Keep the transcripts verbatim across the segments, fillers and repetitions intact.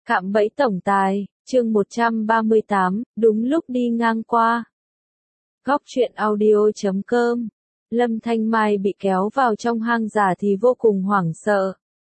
Cạm bẫy tổng tài, chương một trăm ba mươi tám, đúng lúc đi ngang qua. Góc truyện audio chấm com. Lâm Thanh Mai bị kéo vào trong hang giả thì vô cùng hoảng sợ.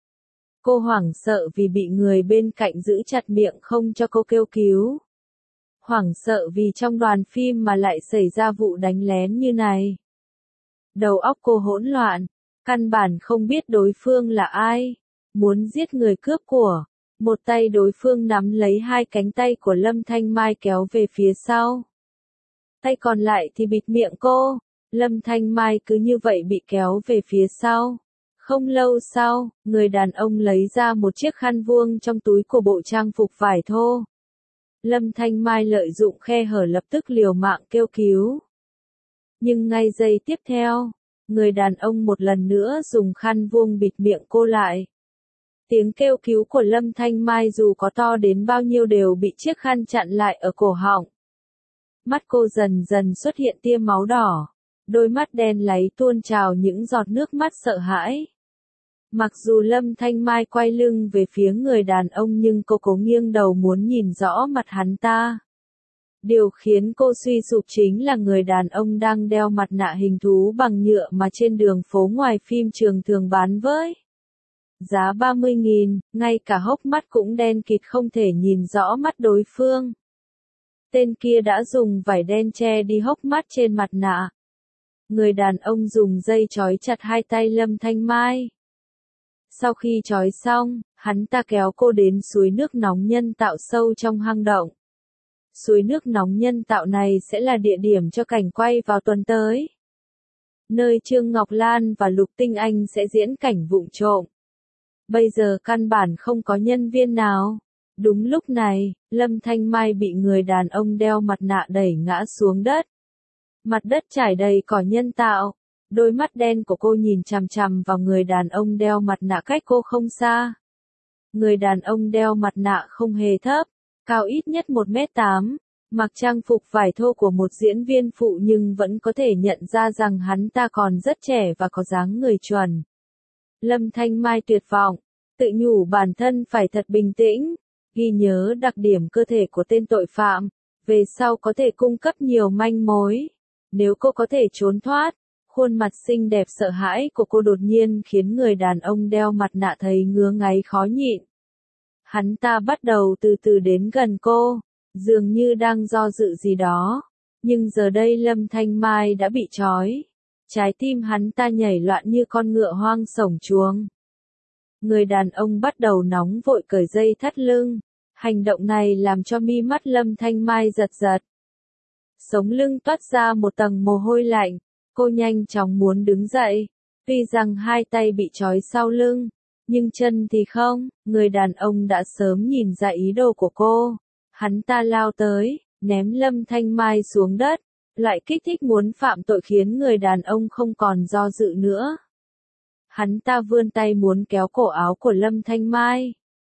Cô hoảng sợ vì bị người bên cạnh giữ chặt miệng không cho cô kêu cứu. Hoảng sợ vì trong đoàn phim mà lại xảy ra vụ đánh lén như này. Đầu óc cô hỗn loạn, căn bản không biết đối phương là ai, muốn giết người cướp của. Một tay đối phương nắm lấy hai cánh tay của Lâm Thanh Mai kéo về phía sau. Tay còn lại thì bịt miệng cô. Lâm Thanh Mai cứ như vậy bị kéo về phía sau. Không lâu sau, người đàn ông lấy ra một chiếc khăn vuông trong túi của bộ trang phục vải thô. Lâm Thanh Mai lợi dụng khe hở lập tức liều mạng kêu cứu. Nhưng ngay giây tiếp theo, người đàn ông một lần nữa dùng khăn vuông bịt miệng cô lại. Tiếng kêu cứu của Lâm Thanh Mai dù có to đến bao nhiêu đều bị chiếc khăn chặn lại ở cổ họng. Mắt cô dần dần xuất hiện tia máu đỏ, đôi mắt đen láy tuôn trào những giọt nước mắt sợ hãi. Mặc dù Lâm Thanh Mai quay lưng về phía người đàn ông nhưng cô cố nghiêng đầu muốn nhìn rõ mặt hắn ta. Điều khiến cô suy sụp chính là người đàn ông đang đeo mặt nạ hình thú bằng nhựa mà trên đường phố ngoài phim trường thường bán với. Giá ba mươi nghìn, ngay cả hốc mắt cũng đen kịt không thể nhìn rõ mắt đối phương. Tên kia đã dùng vải đen che đi hốc mắt trên mặt nạ. Người đàn ông dùng dây trói chặt hai tay Lâm Thanh Mai. Sau khi trói xong, hắn ta kéo cô đến suối nước nóng nhân tạo sâu trong hang động. Suối nước nóng nhân tạo này sẽ là địa điểm cho cảnh quay vào tuần tới. Nơi Trương Ngọc Lan và Lục Tinh Anh sẽ diễn cảnh vụng trộm. Bây giờ căn bản không có nhân viên nào. Đúng lúc này, Lâm Thanh Mai bị người đàn ông đeo mặt nạ đẩy ngã xuống đất. Mặt đất trải đầy cỏ nhân tạo. Đôi mắt đen của cô nhìn chằm chằm vào người đàn ông đeo mặt nạ cách cô không xa. Người đàn ông đeo mặt nạ không hề thấp, cao ít nhất một mét tám, mặc trang phục vải thô của một diễn viên phụ nhưng vẫn có thể nhận ra rằng hắn ta còn rất trẻ và có dáng người chuẩn. Lâm Thanh Mai tuyệt vọng, tự nhủ bản thân phải thật bình tĩnh, ghi nhớ đặc điểm cơ thể của tên tội phạm, về sau có thể cung cấp nhiều manh mối. Nếu cô có thể trốn thoát, khuôn mặt xinh đẹp sợ hãi của cô đột nhiên khiến người đàn ông đeo mặt nạ thấy ngứa ngáy khó nhịn. Hắn ta bắt đầu từ từ đến gần cô, dường như đang do dự gì đó, nhưng giờ đây Lâm Thanh Mai đã bị trói. Trái tim hắn ta nhảy loạn như con ngựa hoang sổng chuồng. Người đàn ông bắt đầu nóng vội cởi dây thắt lưng. Hành động này làm cho mi mắt Lâm Thanh Mai giật giật. Sống lưng toát ra một tầng mồ hôi lạnh. Cô nhanh chóng muốn đứng dậy. Tuy rằng hai tay bị trói sau lưng, nhưng chân thì không. Người đàn ông đã sớm nhìn ra ý đồ của cô. Hắn ta lao tới, ném Lâm Thanh Mai xuống đất. Lại kích thích muốn phạm tội khiến người đàn ông không còn do dự nữa. Hắn ta vươn tay muốn kéo cổ áo của Lâm Thanh Mai.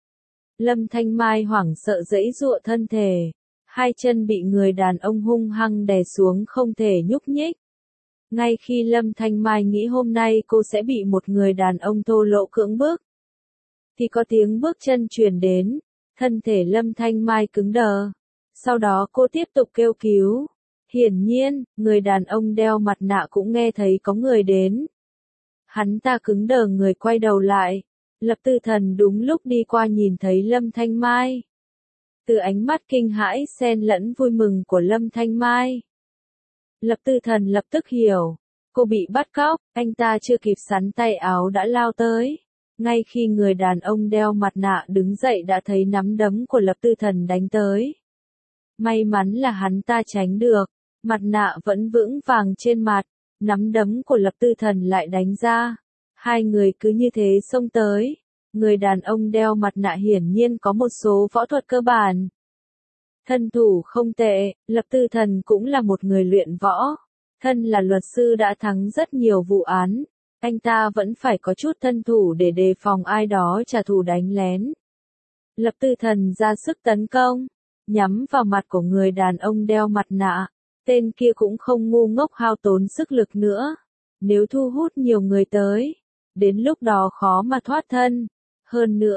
Lâm Thanh Mai hoảng sợ giãy giụa thân thể. Hai chân bị người đàn ông hung hăng đè xuống không thể nhúc nhích. Ngay khi Lâm Thanh Mai nghĩ hôm nay cô sẽ bị một người đàn ông thô lỗ cưỡng bức, thì có tiếng bước chân truyền đến. Thân thể Lâm Thanh Mai cứng đờ. Sau đó cô tiếp tục kêu cứu. Hiển nhiên, người đàn ông đeo mặt nạ cũng nghe thấy có người đến. Hắn ta cứng đờ người quay đầu lại. Lập Tư Thần đúng lúc đi qua nhìn thấy Lâm Thanh Mai. Từ ánh mắt kinh hãi xen lẫn vui mừng của Lâm Thanh Mai, Lập Tư Thần lập tức hiểu. Cô bị bắt cóc, anh ta chưa kịp sắn tay áo đã lao tới. Ngay khi người đàn ông đeo mặt nạ đứng dậy đã thấy nắm đấm của Lập Tư Thần đánh tới. May mắn là hắn ta tránh được. Mặt nạ vẫn vững vàng trên mặt, nắm đấm của Lập Tư Thần lại đánh ra. Hai người cứ như thế xông tới. Người đàn ông đeo mặt nạ hiển nhiên có một số võ thuật cơ bản. Thân thủ không tệ, Lập Tư Thần cũng là một người luyện võ. Thân là luật sư đã thắng rất nhiều vụ án. Anh ta vẫn phải có chút thân thủ để đề phòng ai đó trả thù đánh lén. Lập Tư Thần ra sức tấn công, nhắm vào mặt của người đàn ông đeo mặt nạ. Tên kia cũng không ngu ngốc hao tốn sức lực nữa. Nếu thu hút nhiều người tới, đến lúc đó khó mà thoát thân. Hơn nữa,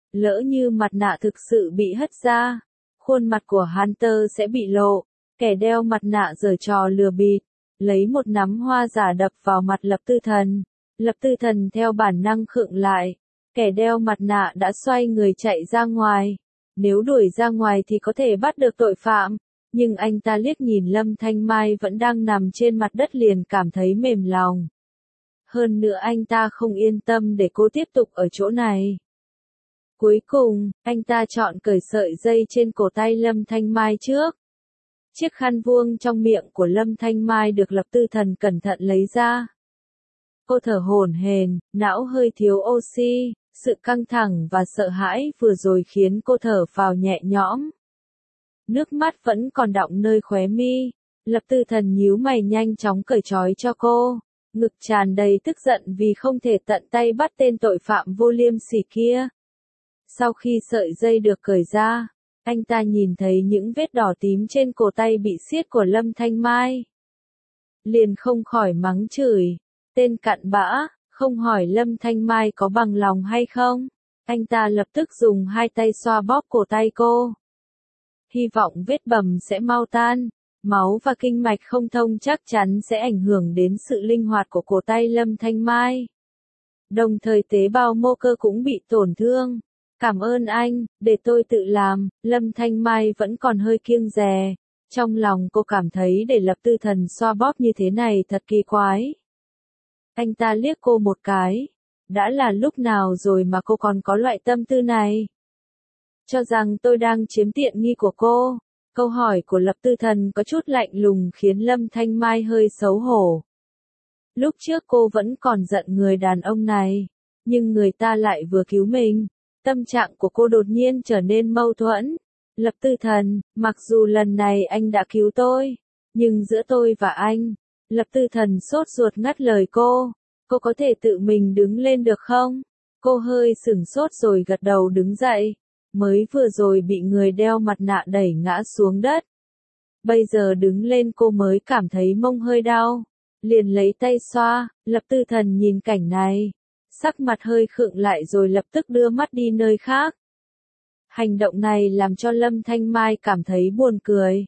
Lỡ như mặt nạ thực sự bị hất ra, khuôn mặt của Hunter sẽ bị lộ. Kẻ đeo mặt nạ giở trò lừa bịp, lấy một nắm hoa giả đập vào mặt Lập Tư Thần. Lập Tư Thần theo bản năng khựng lại. Kẻ đeo mặt nạ đã xoay người chạy ra ngoài. Nếu đuổi ra ngoài thì có thể bắt được tội phạm. Nhưng anh ta liếc nhìn Lâm Thanh Mai vẫn đang nằm trên mặt đất liền cảm thấy mềm lòng. Hơn nữa anh ta không yên tâm để cô tiếp tục ở chỗ này. Cuối cùng, anh ta chọn cởi sợi dây trên cổ tay Lâm Thanh Mai trước. Chiếc khăn vuông trong miệng của Lâm Thanh Mai được Lập Tư Thần cẩn thận lấy ra. Cô thở hổn hển, não hơi thiếu oxy, sự căng thẳng và sợ hãi vừa rồi khiến cô thở phào nhẹ nhõm. Nước mắt vẫn còn đọng nơi khóe mi, Lập Tư Thần nhíu mày nhanh chóng cởi trói cho cô, ngực tràn đầy tức giận vì không thể tận tay bắt tên tội phạm vô liêm sỉ kia. Sau khi sợi dây được cởi ra, anh ta nhìn thấy những vết đỏ tím trên cổ tay bị siết của Lâm Thanh Mai. Liền không khỏi mắng chửi, tên cặn bã, không hỏi Lâm Thanh Mai có bằng lòng hay không. Anh ta lập tức dùng hai tay xoa bóp cổ tay cô. Hy vọng vết bầm sẽ mau tan, máu và kinh mạch không thông chắc chắn sẽ ảnh hưởng đến sự linh hoạt của cổ tay Lâm Thanh Mai. Đồng thời tế bào mô cơ cũng bị tổn thương. Cảm ơn anh, để tôi tự làm. Lâm Thanh Mai vẫn còn hơi kiêng dè. Trong lòng cô cảm thấy để Lập Tư Thần xoa bóp như thế này thật kỳ quái. Anh ta liếc cô một cái. Đã là lúc nào rồi mà cô còn có loại tâm tư này? Cho rằng tôi đang chiếm tiện nghi của cô. Câu hỏi của Lập Tư Thần có chút lạnh lùng khiến Lâm Thanh Mai hơi xấu hổ. Lúc trước cô vẫn còn giận người đàn ông này. Nhưng người ta lại vừa cứu mình. Tâm trạng của cô đột nhiên trở nên mâu thuẫn. Lập Tư Thần, mặc dù lần này anh đã cứu tôi, nhưng giữa tôi và anh, Lập Tư Thần sốt ruột ngắt lời cô. Cô có thể tự mình đứng lên được không? Cô hơi sửng sốt rồi gật đầu đứng dậy. Mới vừa rồi bị người đeo mặt nạ đẩy ngã xuống đất. Bây giờ đứng lên cô mới cảm thấy mông hơi đau. Liền lấy tay xoa, Lập Tư Thần nhìn cảnh này. Sắc mặt hơi khựng lại rồi lập tức đưa mắt đi nơi khác. Hành động này làm cho Lâm Thanh Mai cảm thấy buồn cười.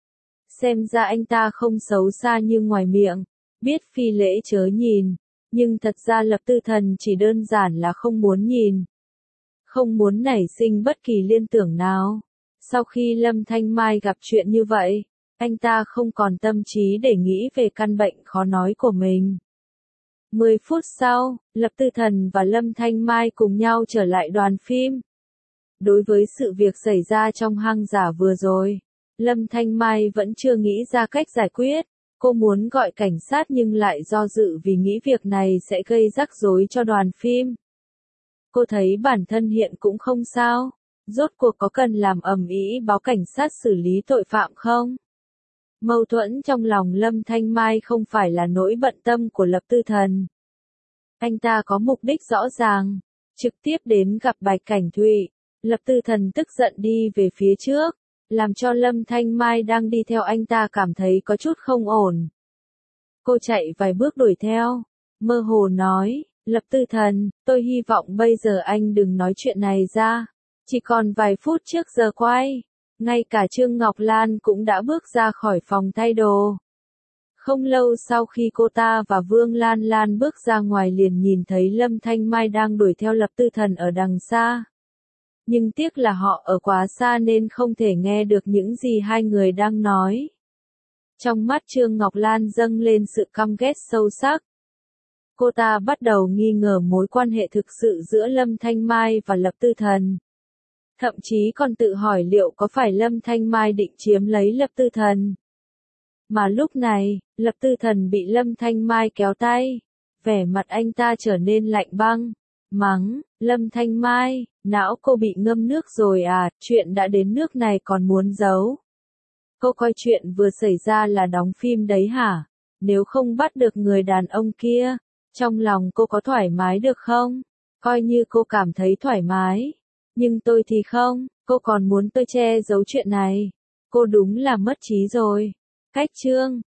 Xem ra anh ta không xấu xa như ngoài miệng, biết phi lễ chớ nhìn, nhưng thật ra Lập Tư Thần chỉ đơn giản là không muốn nhìn. Không muốn nảy sinh bất kỳ liên tưởng nào. Sau khi Lâm Thanh Mai gặp chuyện như vậy, anh ta không còn tâm trí để nghĩ về căn bệnh khó nói của mình. Mười phút sau, Lập Tư Thần và Lâm Thanh Mai cùng nhau trở lại đoàn phim. Đối với sự việc xảy ra trong hang giả vừa rồi, Lâm Thanh Mai vẫn chưa nghĩ ra cách giải quyết. Cô muốn gọi cảnh sát nhưng lại do dự vì nghĩ việc này sẽ gây rắc rối cho đoàn phim. Cô thấy bản thân hiện cũng không sao. Rốt cuộc có cần làm ầm ĩ báo cảnh sát xử lý tội phạm không? Mâu thuẫn trong lòng Lâm Thanh Mai không phải là nỗi bận tâm của Lập Tư Thần. Anh ta có mục đích rõ ràng, trực tiếp đến gặp Bạch Cảnh Thụy. Lập Tư Thần tức giận đi về phía trước, làm cho Lâm Thanh Mai đang đi theo anh ta cảm thấy có chút không ổn. Cô chạy vài bước đuổi theo, mơ hồ nói, Lập Tư Thần, tôi hy vọng bây giờ anh đừng nói chuyện này ra. Chỉ còn vài phút trước giờ quay, ngay cả Trương Ngọc Lan cũng đã bước ra khỏi phòng thay đồ. Không lâu sau khi cô ta và Vương Lan Lan bước ra ngoài liền nhìn thấy Lâm Thanh Mai đang đuổi theo Lập Tư Thần ở đằng xa. Nhưng tiếc là họ ở quá xa nên không thể nghe được những gì hai người đang nói. Trong mắt Trương Ngọc Lan dâng lên sự căm ghét sâu sắc. Cô ta bắt đầu nghi ngờ mối quan hệ thực sự giữa Lâm Thanh Mai và Lập Tư Thần. Thậm chí còn tự hỏi liệu có phải Lâm Thanh Mai định chiếm lấy Lập Tư Thần. Mà lúc này, Lập Tư Thần bị Lâm Thanh Mai kéo tay. Vẻ mặt anh ta trở nên lạnh băng. Mắng, Lâm Thanh Mai, não cô bị ngâm nước rồi à, chuyện đã đến nước này còn muốn giấu. Cô coi chuyện vừa xảy ra là đóng phim đấy hả? Nếu không bắt được người đàn ông kia, trong lòng cô có thoải mái được không? Coi như cô cảm thấy thoải mái. Nhưng tôi thì không, cô còn muốn tôi che giấu chuyện này. Cô đúng là mất trí rồi. Cách chương